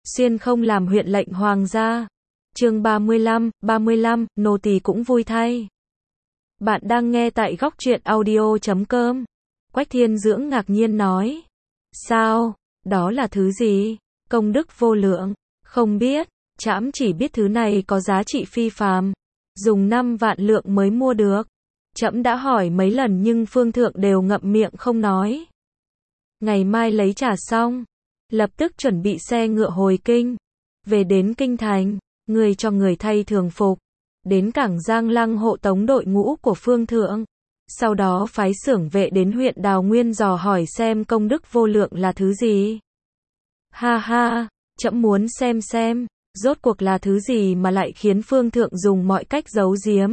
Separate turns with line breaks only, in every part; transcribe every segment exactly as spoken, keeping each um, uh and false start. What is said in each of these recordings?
xuyên không làm huyện lệnh hoàng gia. Chương ba mươi lăm, ba mươi lăm, nô tỳ cũng vui thay. Bạn đang nghe tại góc truyện audio chấm com. Quách Thiên Dưỡng ngạc nhiên nói. Sao? Đó là thứ gì? Công đức vô lượng. Không biết, trẫm chỉ biết thứ này có giá trị phi phàm, dùng năm vạn lượng mới mua được. Trẫm đã hỏi mấy lần nhưng Phương Thượng đều ngậm miệng không nói. Ngày mai lấy trà xong, lập tức chuẩn bị xe ngựa hồi kinh. Về đến kinh thành, người cho người thay thường phục, đến cảng Giang Lăng hộ tống đội ngũ của Phương Thượng. Sau đó phái xưởng vệ đến huyện Đào Nguyên dò hỏi xem công đức vô lượng là thứ gì. Ha ha, trẫm muốn xem xem, rốt cuộc là thứ gì mà lại khiến Phương Thượng dùng mọi cách giấu giếm.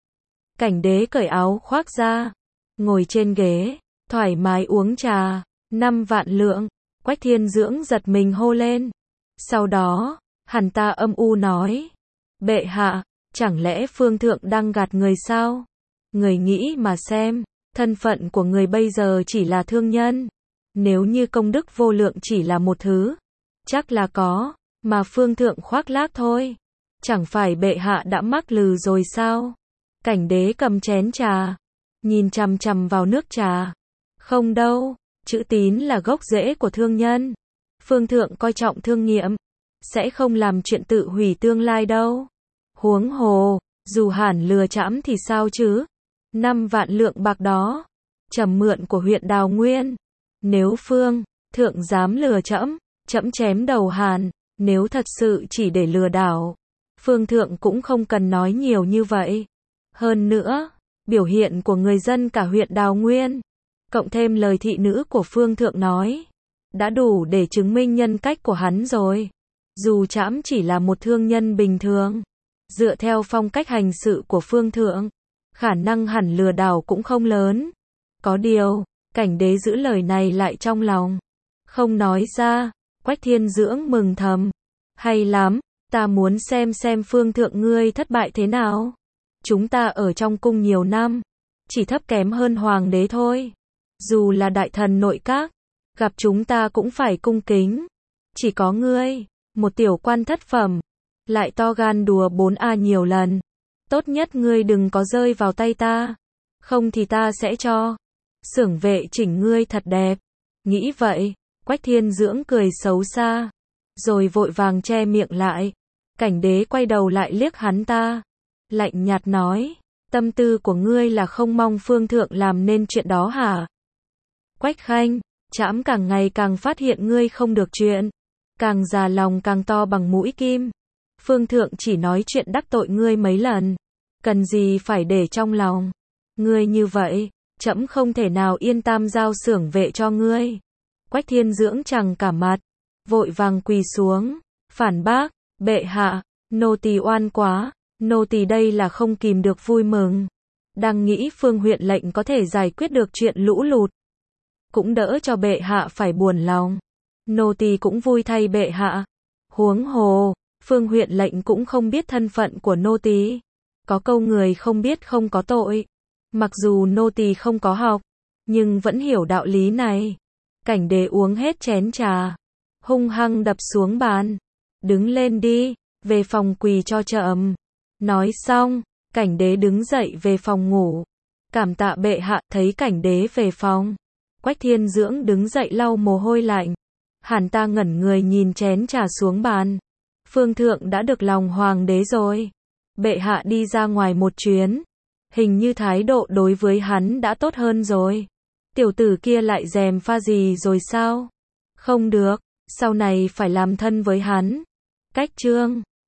Cảnh đế cởi áo khoác ra, ngồi trên ghế, thoải mái uống trà. Năm vạn lượng. Quách Thiên Dưỡng giật mình hô lên. Sau đó, hắn ta âm u nói. Bệ hạ, chẳng lẽ Phương Thượng đang gạt người sao? Người nghĩ mà xem, thân phận của người bây giờ chỉ là thương nhân. Nếu như công đức vô lượng chỉ là một thứ, chắc là có, mà Phương Thượng khoác lác thôi. Chẳng phải bệ hạ đã mắc lừ rồi sao? Cảnh đế cầm chén trà, nhìn chằm chằm vào nước trà. Không đâu, chữ tín là gốc rễ của thương nhân. Phương Thượng coi trọng thương nghiệm, sẽ không làm chuyện tự hủy tương lai đâu. Huống hồ, dù hẳn lừa trẫm thì sao chứ? Năm vạn lượng bạc đó, trẫm mượn của huyện Đào Nguyên. Nếu Phương Thượng dám lừa trẫm, trẫm chém đầu hàn. Nếu thật sự chỉ để lừa đảo, Phương Thượng cũng không cần nói nhiều như vậy. Hơn nữa, biểu hiện của người dân cả huyện Đào Nguyên, cộng thêm lời thị nữ của Phương Thượng nói, đã đủ để chứng minh nhân cách của hắn rồi. Dù trẫm chỉ là một thương nhân bình thường, dựa theo phong cách hành sự của Phương Thượng, khả năng hẳn lừa đảo cũng không lớn. Có điều, cảnh đế giữ lời này lại trong lòng, không nói ra. Quách Thiên Dưỡng mừng thầm. Hay lắm, ta muốn xem xem Phương Thượng ngươi thất bại thế nào. Chúng ta ở trong cung nhiều năm, chỉ thấp kém hơn hoàng đế thôi. Dù là đại thần nội các, gặp chúng ta cũng phải cung kính. Chỉ có ngươi, một tiểu quan thất phẩm, lại to gan đùa bốn a nhiều lần. Tốt nhất ngươi đừng có rơi vào tay ta, không thì ta sẽ cho xưởng vệ chỉnh ngươi thật đẹp. Nghĩ vậy, Quách Thiên Dưỡng cười xấu xa, rồi vội vàng che miệng lại. Cảnh đế quay đầu lại liếc hắn ta, lạnh nhạt nói, tâm tư của ngươi là không mong Phương Thượng làm nên chuyện đó hả? Quách Khanh, trẫm càng ngày càng phát hiện ngươi không được chuyện, càng già lòng càng to bằng mũi kim. Phương Thượng chỉ nói chuyện đắc tội ngươi mấy lần, cần gì phải để trong lòng. Ngươi như vậy, trẫm không thể nào yên tâm giao xưởng vệ cho ngươi. Quách Thiên Dưỡng trằng cả mặt, vội vàng quỳ xuống, phản bác, bệ hạ, nô tỳ oan quá, nô tỳ đây là không kìm được vui mừng. Đang nghĩ Phương huyện lệnh có thể giải quyết được chuyện lũ lụt, cũng đỡ cho bệ hạ phải buồn lòng. Nô tỳ cũng vui thay bệ hạ. Huống hồ, Phương huyện lệnh cũng không biết thân phận của nô tỳ. Có câu người không biết không có tội. Mặc dù nô tỳ không có học, nhưng vẫn hiểu đạo lý này. Cảnh đế uống hết chén trà, hung hăng đập xuống bàn. Đứng lên đi, về phòng quỳ cho trẫm. Nói xong, cảnh đế đứng dậy về phòng ngủ. Cảm tạ bệ hạ. Thấy cảnh đế về phòng, Quách Thiên Dưỡng đứng dậy lau mồ hôi lạnh. Hắn ta ngẩn người nhìn chén trà xuống bàn. Phương Thượng đã được lòng hoàng đế rồi. Bệ hạ đi ra ngoài một chuyến, hình như thái độ đối với hắn đã tốt hơn rồi. Tiểu tử kia lại gièm pha gì rồi sao? Không được, sau này phải làm thân với hắn. Cách chương